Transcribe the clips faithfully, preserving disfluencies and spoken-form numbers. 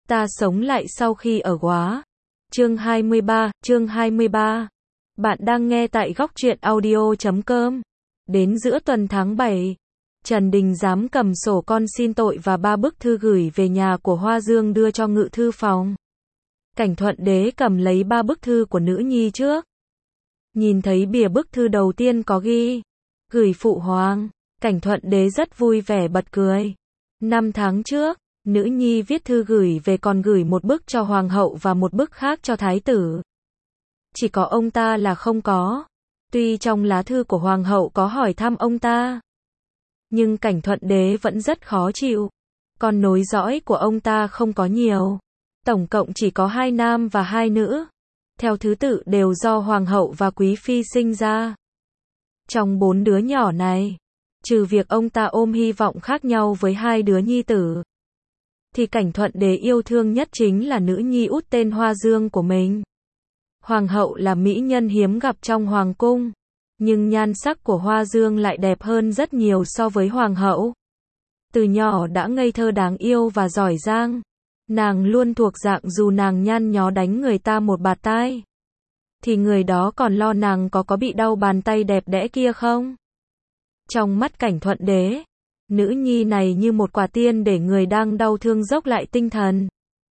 Ta sống lại sau khi ở Góa. Chương hai mươi ba, chương hai mươi ba. Bạn đang nghe tại góc truyện audio chấm com. Đến giữa tuần tháng bảy, Trần Đình Giám cầm sổ con xin tội và ba bức thư gửi về nhà của Hoa Dương đưa cho ngự thư phòng. Cảnh Thuận Đế cầm lấy ba bức thư của nữ nhi trước. Nhìn thấy bìa bức thư đầu tiên có ghi, gửi phụ hoàng, Cảnh Thuận Đế rất vui vẻ bật cười. Năm tháng trước, nữ nhi viết thư gửi về còn gửi một bức cho hoàng hậu và một bức khác cho thái tử. Chỉ có ông ta là không có. Tuy trong lá thư của hoàng hậu có hỏi thăm ông ta, nhưng Cảnh Thuận Đế vẫn rất khó chịu. Con nối dõi của ông ta không có nhiều. Tổng cộng chỉ có hai nam và hai nữ. Theo thứ tự đều do hoàng hậu và quý phi sinh ra. Trong bốn đứa nhỏ này, trừ việc ông ta ôm hy vọng khác nhau với hai đứa nhi tử, thì Cảnh Thuận Đế yêu thương nhất chính là nữ nhi út tên Hoa Dương của mình. Hoàng hậu là mỹ nhân hiếm gặp trong hoàng cung, nhưng nhan sắc của Hoa Dương lại đẹp hơn rất nhiều so với hoàng hậu. Từ nhỏ đã ngây thơ đáng yêu và giỏi giang. Nàng luôn thuộc dạng dù nàng nhăn nhó đánh người ta một bạt tai, thì người đó còn lo nàng có có bị đau bàn tay đẹp đẽ kia không. Trong mắt Cảnh Thuận Đế, nữ nhi này như một quả tiên để người đang đau thương dốc lại tinh thần.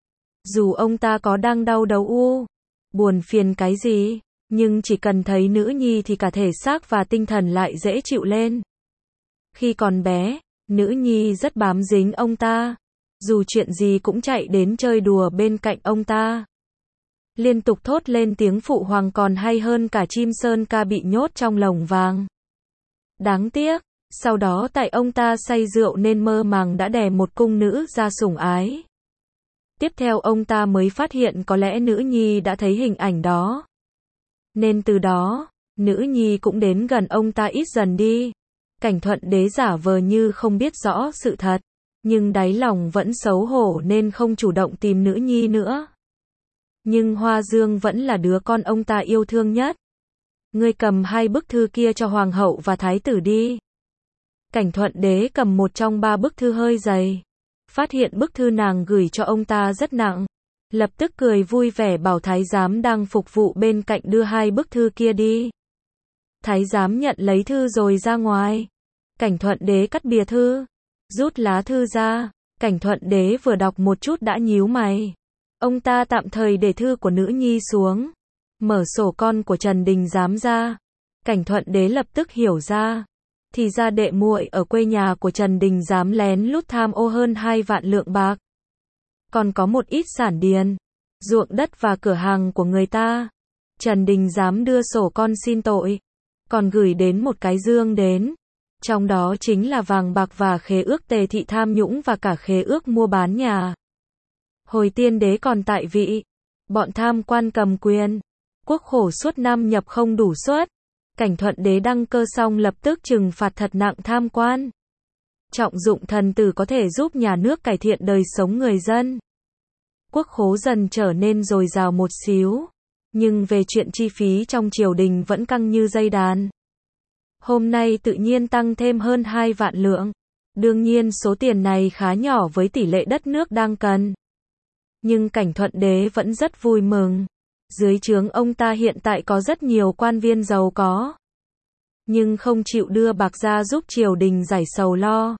Dù ông ta có đang đau đầu u, buồn phiền cái gì, nhưng chỉ cần thấy nữ nhi thì cả thể xác và tinh thần lại dễ chịu lên. Khi còn bé, nữ nhi rất bám dính ông ta. Dù chuyện gì cũng chạy đến chơi đùa bên cạnh ông ta. Liên tục thốt lên tiếng phụ hoàng còn hay hơn cả chim sơn ca bị nhốt trong lồng vàng. Đáng tiếc, sau đó tại ông ta say rượu nên mơ màng đã đẻ một cung nữ ra sủng ái. Tiếp theo ông ta mới phát hiện có lẽ nữ nhi đã thấy hình ảnh đó. Nên từ đó, nữ nhi cũng đến gần ông ta ít dần đi. Cảnh Thuận Đế giả vờ như không biết rõ sự thật, nhưng đáy lòng vẫn xấu hổ nên không chủ động tìm nữ nhi nữa. Nhưng Hoa Dương vẫn là đứa con ông ta yêu thương nhất. Ngươi cầm hai bức thư kia cho hoàng hậu và thái tử đi. Cảnh Thuận Đế cầm một trong ba bức thư hơi dày. Phát hiện bức thư nàng gửi cho ông ta rất nặng. Lập tức cười vui vẻ bảo thái giám đang phục vụ bên cạnh đưa hai bức thư kia đi. Thái giám nhận lấy thư rồi ra ngoài. Cảnh Thuận Đế cắt bìa thư, rút lá thư ra. Cảnh Thuận Đế vừa đọc một chút đã nhíu mày. Ông ta tạm thời để thư của nữ nhi xuống, mở sổ con của Trần Đình Giám ra. Cảnh Thuận Đế lập tức hiểu ra, thì ra đệ muội ở quê nhà của Trần Đình Giám lén lút tham ô hơn hai vạn lượng bạc. Còn có một ít sản điền, ruộng đất và cửa hàng của người ta. Trần Đình Giám đưa sổ con xin tội, còn gửi đến một cái dương đến. Trong đó chính là vàng bạc và khế ước tề thị tham nhũng và cả khế ước mua bán nhà. Hồi tiên đế còn tại vị, bọn tham quan cầm quyền, quốc khổ suốt năm nhập không đủ suất. Cảnh Thuận Đế đăng cơ xong lập tức trừng phạt thật nặng tham quan. Trọng dụng thần tử có thể giúp nhà nước cải thiện đời sống người dân. Quốc khố dần trở nên dồi dào một xíu, nhưng về chuyện chi phí trong triều đình vẫn căng như dây đàn. Hôm nay tự nhiên tăng thêm hơn hai vạn lượng. Đương nhiên số tiền này khá nhỏ với tỷ lệ đất nước đang cần. Nhưng Cảnh Thuận Đế vẫn rất vui mừng. Dưới trướng ông ta hiện tại có rất nhiều quan viên giàu có, nhưng không chịu đưa bạc ra giúp triều đình giải sầu lo,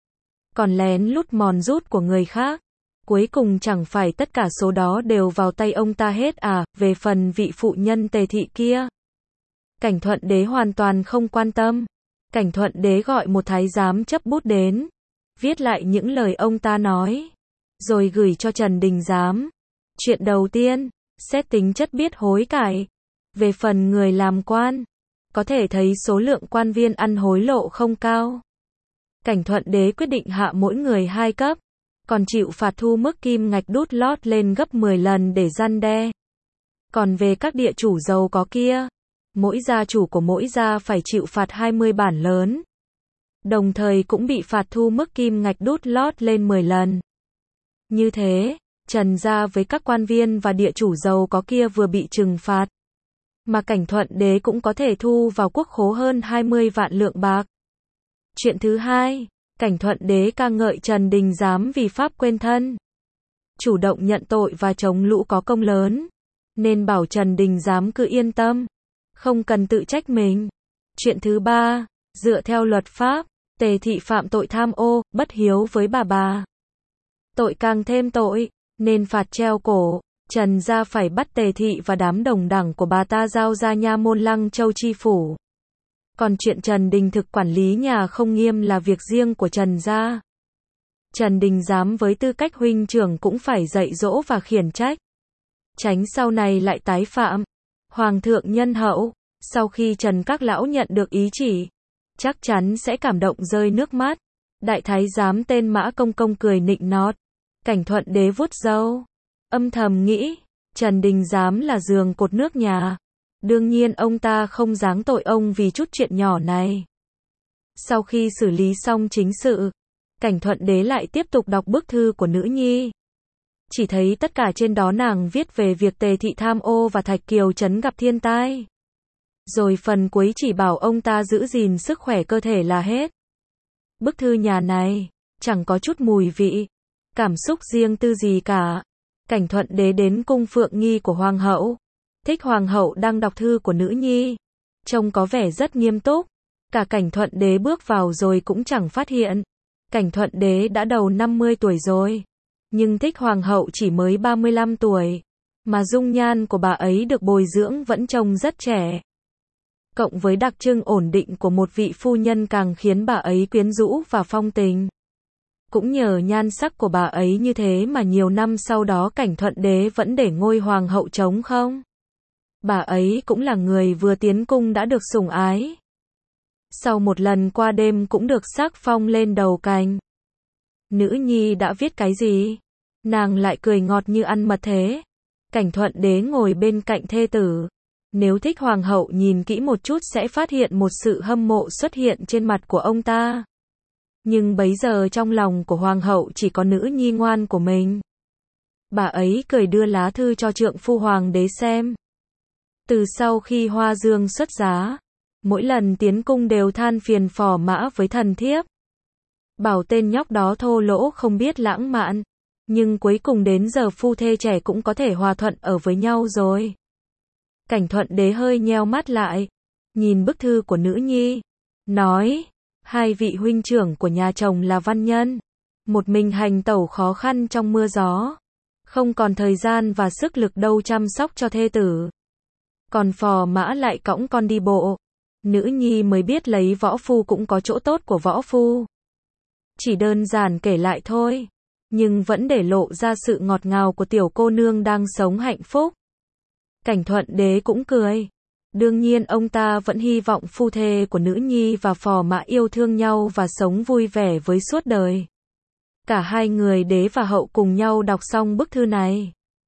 còn lén lút mòn rút của người khác. Cuối cùng chẳng phải tất cả số đó đều vào tay ông ta hết à. Về phần vị phụ nhân tề thị kia, Cảnh Thuận Đế hoàn toàn không quan tâm. Cảnh Thuận Đế gọi một thái giám chấp bút đến, viết lại những lời ông ta nói, rồi gửi cho Trần Đình Giám. Chuyện đầu tiên, xét tính chất biết hối cải. Về phần người làm quan, có thể thấy số lượng quan viên ăn hối lộ không cao. Cảnh Thuận Đế quyết định hạ mỗi người hai cấp, còn chịu phạt thu mức kim ngạch đút lót lên gấp mười lần để răn đe. Còn về các địa chủ giàu có kia, mỗi gia chủ của mỗi gia phải chịu phạt hai mươi bản lớn. Đồng thời cũng bị phạt thu mức kim ngạch đút lót lên mười lần. Như thế, Trần gia với các quan viên và địa chủ giàu có kia vừa bị trừng phạt, mà Cảnh Thuận Đế cũng có thể thu vào quốc khố hơn hai mươi vạn lượng bạc. Chuyện thứ hai, Cảnh Thuận Đế ca ngợi Trần Đình Giám vì pháp quên thân. chủ động nhận tội và chống lũ có công lớn, nên bảo Trần Đình Giám cứ yên tâm, không cần tự trách mình. Chuyện thứ ba, dựa theo luật pháp, Tề Thị phạm tội tham ô, bất hiếu với bà bà. Tội càng thêm tội, nên phạt treo cổ. Trần gia phải bắt Tề Thị và đám đồng đảng của bà ta giao ra nha môn Lăng Châu chi phủ. Còn chuyện Trần Đình Thực quản lý nhà không nghiêm là việc riêng của Trần gia. Trần Đình Giám với tư cách huynh trưởng cũng phải dạy dỗ và khiển trách, tránh sau này lại tái phạm. Hoàng thượng nhân hậu, sau khi Trần các lão nhận được ý chỉ, chắc chắn sẽ cảm động rơi nước mắt. Đại thái giám tên Mã Công Công cười nịnh nọt. Cảnh Thuận Đế vuốt râu, âm thầm nghĩ, Trần Đình Giám là giường cột nước nhà. Đương nhiên ông ta không giáng tội ông vì chút chuyện nhỏ này. Sau khi xử lý xong chính sự, Cảnh Thuận Đế lại tiếp tục đọc bức thư của nữ nhi. Chỉ thấy tất cả trên đó nàng viết về việc Tề Thị tham ô và Thạch Kiều Trấn gặp thiên tai. Rồi phần cuối chỉ bảo ông ta giữ gìn sức khỏe cơ thể là hết. Bức thư nhà này, chẳng có chút mùi vị, cảm xúc riêng tư gì cả. Cảnh Thuận Đế đến cung Phượng Nghi của Hoàng hậu. Thích Hoàng hậu đang đọc thư của nữ nhi. Trông có vẻ rất nghiêm túc. Cả Cảnh Thuận Đế bước vào rồi cũng chẳng phát hiện. Cảnh Thuận Đế đã đầu năm mươi tuổi rồi. Nhưng Thích Hoàng hậu chỉ mới ba mươi lăm tuổi. Mà dung nhan của bà ấy được bồi dưỡng vẫn trông rất trẻ. Cộng với đặc trưng ổn định của một vị phu nhân càng khiến bà ấy quyến rũ và phong tình. Cũng nhờ nhan sắc của bà ấy như thế mà nhiều năm sau đó Cảnh Thuận Đế vẫn để ngôi hoàng hậu trống không. Bà ấy cũng là người vừa tiến cung đã được sủng ái. Sau một lần qua đêm cũng được sắc phong lên đầu cành. Nữ nhi đã viết cái gì? Nàng lại cười ngọt như ăn mật thế. Cảnh Thuận Đế ngồi bên cạnh thê tử. Nếu Thích Hoàng hậu nhìn kỹ một chút sẽ phát hiện một sự hâm mộ xuất hiện trên mặt của ông ta. Nhưng bấy giờ trong lòng của Hoàng hậu chỉ có nữ nhi ngoan của mình. Bà ấy cười đưa lá thư cho trượng phu Hoàng đế xem. Từ sau khi Hoa Dương xuất giá, mỗi lần tiến cung đều than phiền Phò Mã với thần thiếp. Bảo tên nhóc đó thô lỗ không biết lãng mạn. Nhưng cuối cùng đến giờ phu thê trẻ cũng có thể hòa thuận ở với nhau rồi. Cảnh Thuận Đế hơi nheo mắt lại, nhìn bức thư của nữ nhi, nói, hai vị huynh trưởng của nhà chồng là văn nhân, một mình hành tẩu khó khăn trong mưa gió, không còn thời gian và sức lực đâu chăm sóc cho thê tử. Còn Phò Mã lại cõng con đi bộ, nữ nhi mới biết lấy võ phu cũng có chỗ tốt của võ phu. Chỉ đơn giản kể lại thôi, nhưng vẫn để lộ ra sự ngọt ngào của tiểu cô nương đang sống hạnh phúc. Cảnh Thuận Đế cũng cười. Đương nhiên ông ta vẫn hy vọng phu thê của nữ nhi và Phò Mã yêu thương nhau và sống vui vẻ với suốt đời. Cả hai người đế và hậu cùng nhau đọc xong bức thư này.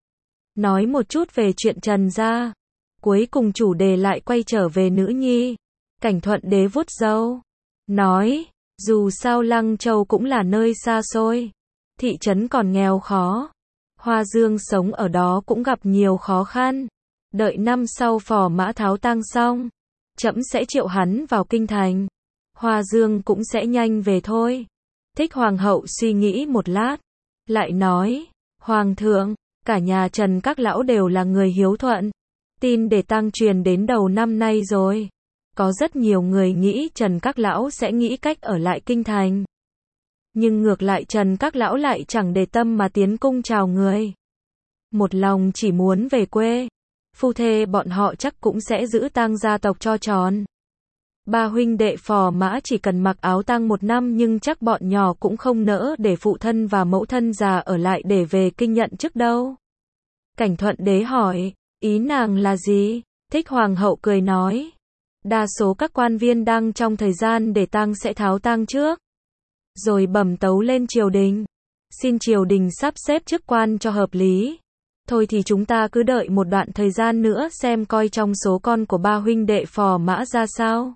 Nói một chút về chuyện Trần gia. Cuối cùng chủ đề lại quay trở về nữ nhi. Cảnh Thuận Đế vuốt râu, nói, dù sao Lăng Châu cũng là nơi xa xôi. Thị trấn còn nghèo khó. Hoa Dương sống ở đó cũng gặp nhiều khó khăn. Đợi năm sau Phò Mã tháo tang xong, trẫm sẽ triệu hắn vào kinh thành. Hoa Dương cũng sẽ nhanh về thôi. Thích Hoàng hậu suy nghĩ một lát, lại nói, Hoàng thượng, cả nhà Trần các lão đều là người hiếu thuận. Tin để tang truyền đến đầu năm nay rồi. Có rất nhiều người nghĩ Trần các lão sẽ nghĩ cách ở lại kinh thành. Nhưng ngược lại Trần các lão lại chẳng để tâm mà tiến cung chào người. Một lòng chỉ muốn về quê. Phu thê bọn họ chắc cũng sẽ giữ tang gia tộc cho tròn. Ba huynh đệ Phò Mã chỉ cần mặc áo tang một năm nhưng chắc bọn nhỏ cũng không nỡ để phụ thân và mẫu thân già ở lại để về kinh nhận chức đâu. Cảnh Thuận Đế hỏi, ý nàng là gì? Thích Hoàng hậu cười nói, đa số các quan viên đang trong thời gian để tang sẽ tháo tang trước. Rồi bẩm tấu lên triều đình. Xin triều đình sắp xếp chức quan cho hợp lý. Thôi thì chúng ta cứ đợi một đoạn thời gian nữa xem coi trong số con của ba huynh đệ Phò Mã ra sao.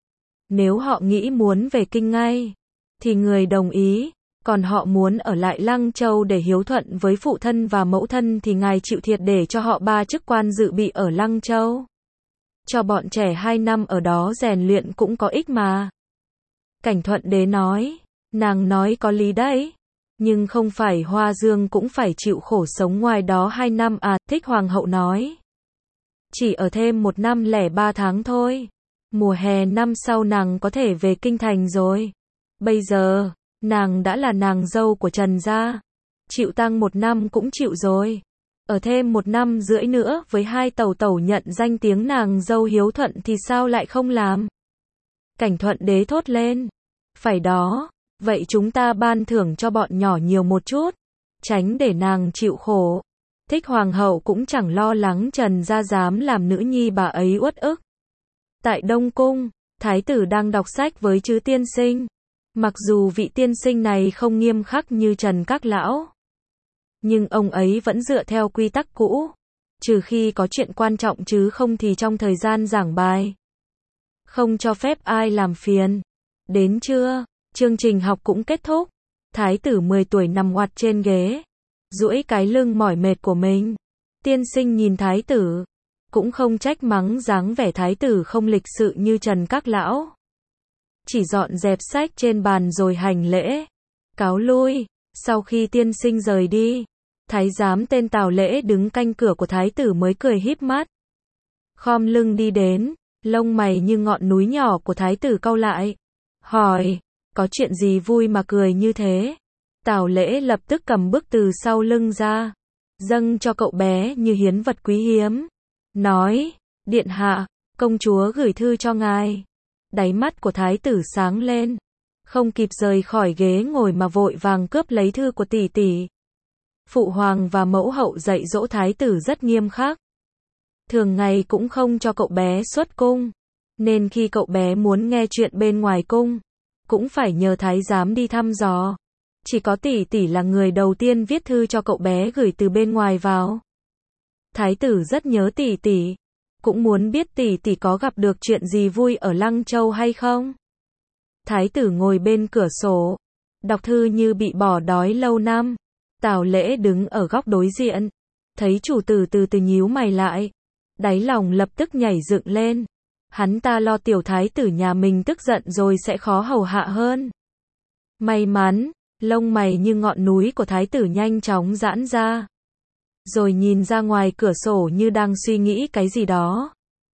Nếu họ nghĩ muốn về kinh ngay, thì người đồng ý. Còn họ muốn ở lại Lăng Châu để hiếu thuận với phụ thân và mẫu thân thì ngài chịu thiệt để cho họ ba chức quan dự bị ở Lăng Châu. Cho bọn trẻ hai năm ở đó rèn luyện cũng có ích mà. Cảnh Thuận Đế nói, nàng nói có lý đấy. Nhưng không phải Hoa Dương cũng phải chịu khổ sống ngoài đó hai năm à, Thích Hoàng hậu nói. Chỉ ở thêm một năm lẻ ba tháng thôi. Mùa hè năm sau nàng có thể về kinh thành rồi. Bây giờ, nàng đã là nàng dâu của Trần gia. Chịu tăng một năm cũng chịu rồi. Ở thêm một năm rưỡi nữa với hai tẩu tẩu nhận danh tiếng nàng dâu hiếu thuận thì sao lại không làm? Cảnh Thuận đế thốt lên. Phải đó, vậy chúng ta ban thưởng cho bọn nhỏ nhiều một chút. Tránh để nàng chịu khổ. Thích Hoàng hậu cũng chẳng lo lắng Trần gia dám làm nữ nhi bà ấy uất ức. Tại Đông Cung, thái tử đang đọc sách với chư tiên sinh. Mặc dù vị tiên sinh này không nghiêm khắc như Trần các lão, nhưng ông ấy vẫn dựa theo quy tắc cũ. Trừ khi có chuyện quan trọng chứ không thì trong thời gian giảng bài, không cho phép ai làm phiền. Đến trưa, chương trình học cũng kết thúc. Thái tử mười tuổi nằm oặt trên ghế, duỗi cái lưng mỏi mệt của mình. Tiên sinh nhìn thái tử, cũng không trách mắng dáng vẻ thái tử không lịch sự như Trần các lão. Chỉ dọn dẹp sách trên bàn rồi hành lễ, cáo lui. Sau khi tiên sinh rời đi, thái giám tên Tào Lễ đứng canh cửa của thái tử mới cười híp mắt. Khom lưng đi đến, lông mày như ngọn núi nhỏ của thái tử cau lại. Hỏi, có chuyện gì vui mà cười như thế? Tào Lễ lập tức cầm bức từ sau lưng ra, dâng cho cậu bé như hiến vật quý hiếm. Nói, điện hạ, công chúa gửi thư cho ngài. Đáy mắt của thái tử sáng lên, không kịp rời khỏi ghế ngồi mà vội vàng cướp lấy thư của tỷ tỷ. Phụ hoàng và mẫu hậu dạy dỗ thái tử rất nghiêm khắc. Thường ngày cũng không cho cậu bé xuất cung, nên khi cậu bé muốn nghe chuyện bên ngoài cung, cũng phải nhờ thái giám đi thăm dò. Chỉ có tỷ tỷ là người đầu tiên viết thư cho cậu bé gửi từ bên ngoài vào. Thái tử rất nhớ tỷ tỷ, cũng muốn biết tỷ tỷ có gặp được chuyện gì vui ở Lăng Châu hay không. Thái tử ngồi bên cửa sổ, đọc thư như bị bỏ đói lâu năm. Tào Lễ đứng ở góc đối diện, thấy chủ tử từ từ nhíu mày lại, đáy lòng lập tức nhảy dựng lên. Hắn ta lo tiểu thái tử nhà mình tức giận rồi sẽ khó hầu hạ hơn. May mắn, lông mày như ngọn núi của thái tử nhanh chóng giãn ra, rồi nhìn ra ngoài cửa sổ như đang suy nghĩ cái gì đó.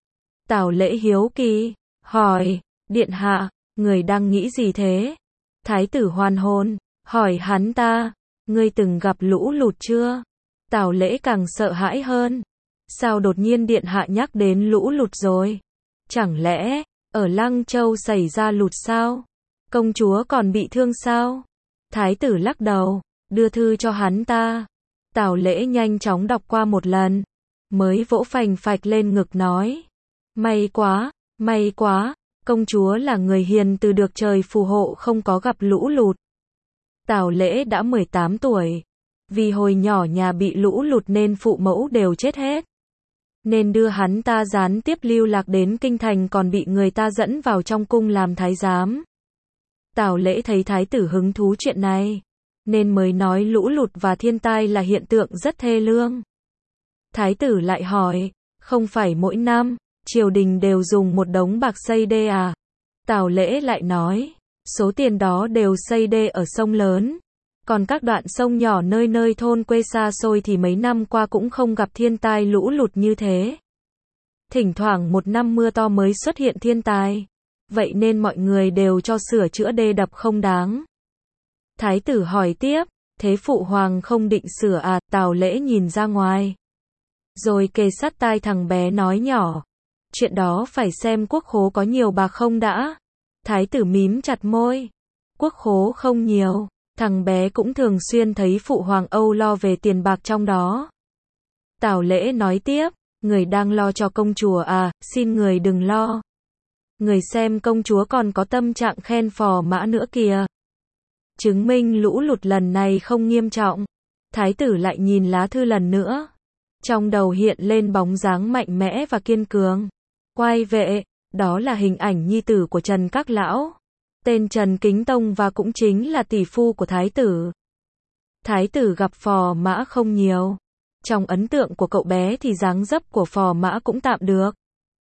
Tào Lễ hiếu kỳ, hỏi, điện hạ, người đang nghĩ gì thế? Thái tử hoàn hồn, hỏi hắn ta, ngươi từng gặp lũ lụt chưa? Tào Lễ càng sợ hãi hơn. Sao đột nhiên điện hạ nhắc đến lũ lụt rồi? Chẳng lẽ, ở Lăng Châu xảy ra lụt sao? Công chúa còn bị thương sao? Thái tử lắc đầu, đưa thư cho hắn ta. Tào Lễ nhanh chóng đọc qua một lần, mới vỗ phành phạch lên ngực nói. May quá, may quá, công chúa là người hiền từ được trời phù hộ không có gặp lũ lụt. Tào Lễ đã mười tám tuổi, vì hồi nhỏ nhà bị lũ lụt nên phụ mẫu đều chết hết. Nên đưa hắn ta gián tiếp lưu lạc đến kinh thành còn bị người ta dẫn vào trong cung làm thái giám. Tào Lễ thấy thái tử hứng thú chuyện này, nên mới nói lũ lụt và thiên tai là hiện tượng rất thê lương. Thái tử lại hỏi, không phải mỗi năm, triều đình đều dùng một đống bạc xây đê à? Tào Lễ lại nói, số tiền đó đều xây đê ở sông lớn. Còn các đoạn sông nhỏ nơi nơi thôn quê xa xôi thì mấy năm qua cũng không gặp thiên tai lũ lụt như thế. Thỉnh thoảng một năm mưa to mới xuất hiện thiên tai. Vậy nên mọi người đều cho sửa chữa đê đập không đáng. Thái tử hỏi tiếp, thế phụ hoàng không định sửa à? Tào Lễ nhìn ra ngoài, rồi kề sát tai thằng bé nói nhỏ, chuyện đó phải xem quốc khố có nhiều bạc không đã. Thái tử mím chặt môi, quốc khố không nhiều, thằng bé cũng thường xuyên thấy phụ hoàng âu lo về tiền bạc trong đó. Tào Lễ nói tiếp, người đang lo cho công chúa à, xin người đừng lo. Người xem công chúa còn có tâm trạng khen phò mã nữa kìa. Chứng minh lũ lụt lần này không nghiêm trọng. Thái tử lại nhìn lá thư lần nữa. Trong đầu hiện lên bóng dáng mạnh mẽ và kiên cường. Quai vệ, đó là hình ảnh nhi tử của Trần các lão. Tên Trần Kính Tông và cũng chính là tỷ phu của thái tử. Thái tử gặp phò mã không nhiều. Trong ấn tượng của cậu bé thì dáng dấp của phò mã cũng tạm được.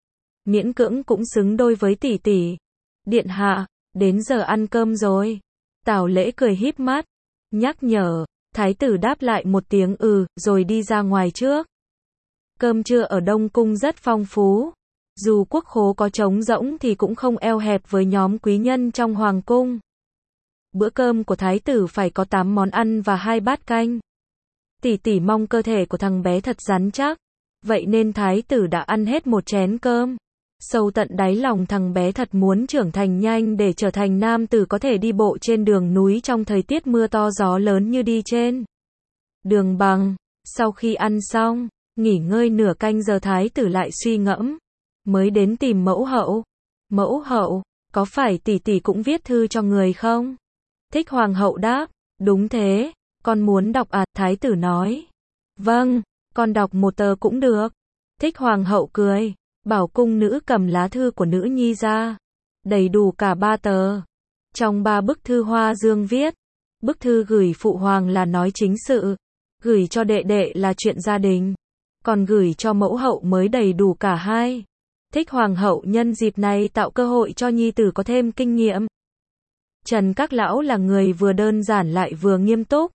Miễn cưỡng cũng xứng đôi với tỷ tỷ. Điện hạ, đến giờ ăn cơm rồi. Tào Lễ cười híp mắt. nhắc nhở. Thái tử đáp lại một tiếng ừ, rồi đi ra ngoài trước. Cơm trưa ở Đông Cung rất phong phú. Dù quốc khố có trống rỗng thì cũng không eo hẹp với nhóm quý nhân trong hoàng cung. Bữa cơm của thái tử phải có tám món ăn và hai bát canh. Tỷ tỷ mong cơ thể của thằng bé thật rắn chắc. Vậy nên thái tử đã ăn hết một chén cơm. Sâu tận đáy lòng thằng bé thật muốn trưởng thành nhanh để trở thành nam tử có thể đi bộ trên đường núi trong thời tiết mưa to gió lớn như đi trên đường bằng. Sau khi ăn xong, nghỉ ngơi nửa canh giờ thái tử lại suy ngẫm. Mới đến tìm mẫu hậu. Mẫu hậu, có phải tỷ tỷ cũng viết thư cho người không? Thích hoàng hậu đáp, đúng thế, con muốn đọc à, thái tử nói. Vâng, con đọc một tờ cũng được. Thích hoàng hậu cười, bảo cung nữ cầm lá thư của nữ nhi ra. Đầy đủ cả ba tờ. Trong ba bức thư Hoa Dương viết, bức thư gửi phụ hoàng là nói chính sự, gửi cho đệ đệ là chuyện gia đình, còn gửi cho mẫu hậu mới đầy đủ cả hai. Thích hoàng hậu nhân dịp này tạo cơ hội cho nhi tử có thêm kinh nghiệm. Trần Các Lão là người vừa đơn giản lại vừa nghiêm túc.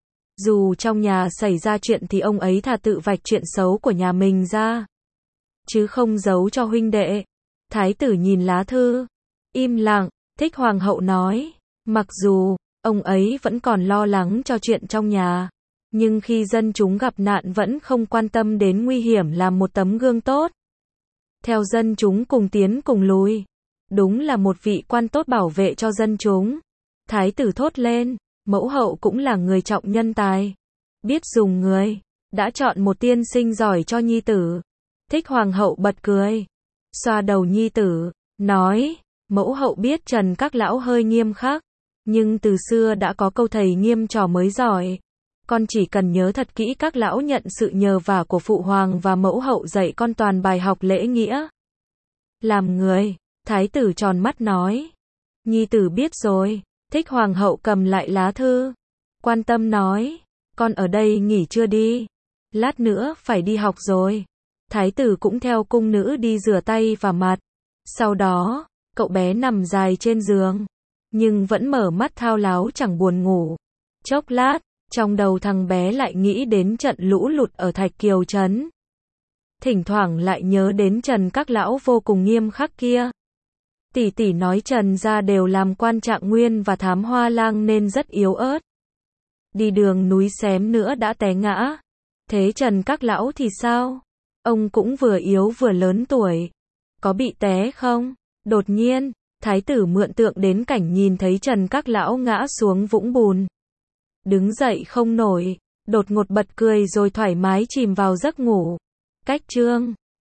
Dù trong nhà xảy ra chuyện thì ông ấy thà tự vạch chuyện xấu của nhà mình ra, chứ không giấu cho huynh đệ. Thái tử nhìn lá thư, im lặng. Thích hoàng hậu nói, mặc dù ông ấy vẫn còn lo lắng cho chuyện trong nhà, nhưng khi dân chúng gặp nạn vẫn không quan tâm đến nguy hiểm, làm một tấm gương tốt. Theo dân chúng cùng tiến cùng lùi. Đúng là một vị quan tốt bảo vệ cho dân chúng. Thái tử thốt lên, mẫu hậu cũng là người trọng nhân tài, biết dùng người, đã chọn một tiên sinh giỏi cho nhi tử. Thích hoàng hậu bật cười, xoa đầu nhi tử, nói, mẫu hậu biết Trần Các Lão hơi nghiêm khắc, nhưng từ xưa đã có câu thầy nghiêm trò mới giỏi. Con chỉ cần nhớ thật kỹ các lão nhận sự nhờ vả của phụ hoàng và mẫu hậu dạy con toàn bài học lễ nghĩa. Làm người, thái tử tròn mắt nói. Nhi tử biết rồi. Thích hoàng hậu cầm lại lá thư, quan tâm nói, con ở đây nghỉ chưa đi, lát nữa phải đi học rồi. Thái tử cũng theo cung nữ đi rửa tay và mặt. Sau đó, cậu bé nằm dài trên giường, nhưng vẫn mở mắt thao láo chẳng buồn ngủ. Chốc lát, trong đầu thằng bé lại nghĩ đến trận lũ lụt ở Thạch Kiều Trấn. Thỉnh thoảng lại nhớ đến Trần Các Lão vô cùng nghiêm khắc kia. Tỷ tỷ nói Trần gia đều làm quan trạng nguyên và thám hoa lang nên rất yếu ớt. Đi đường núi xém nữa đã té ngã. Thế Trần Các Lão thì sao? Ông cũng vừa yếu vừa lớn tuổi. Có bị té không? Đột nhiên, thái tử mượn tượng đến cảnh nhìn thấy Trần Các Lão ngã xuống vũng bùn. Đứng dậy không nổi, đột ngột bật cười rồi thoải mái chìm vào giấc ngủ. Cách chương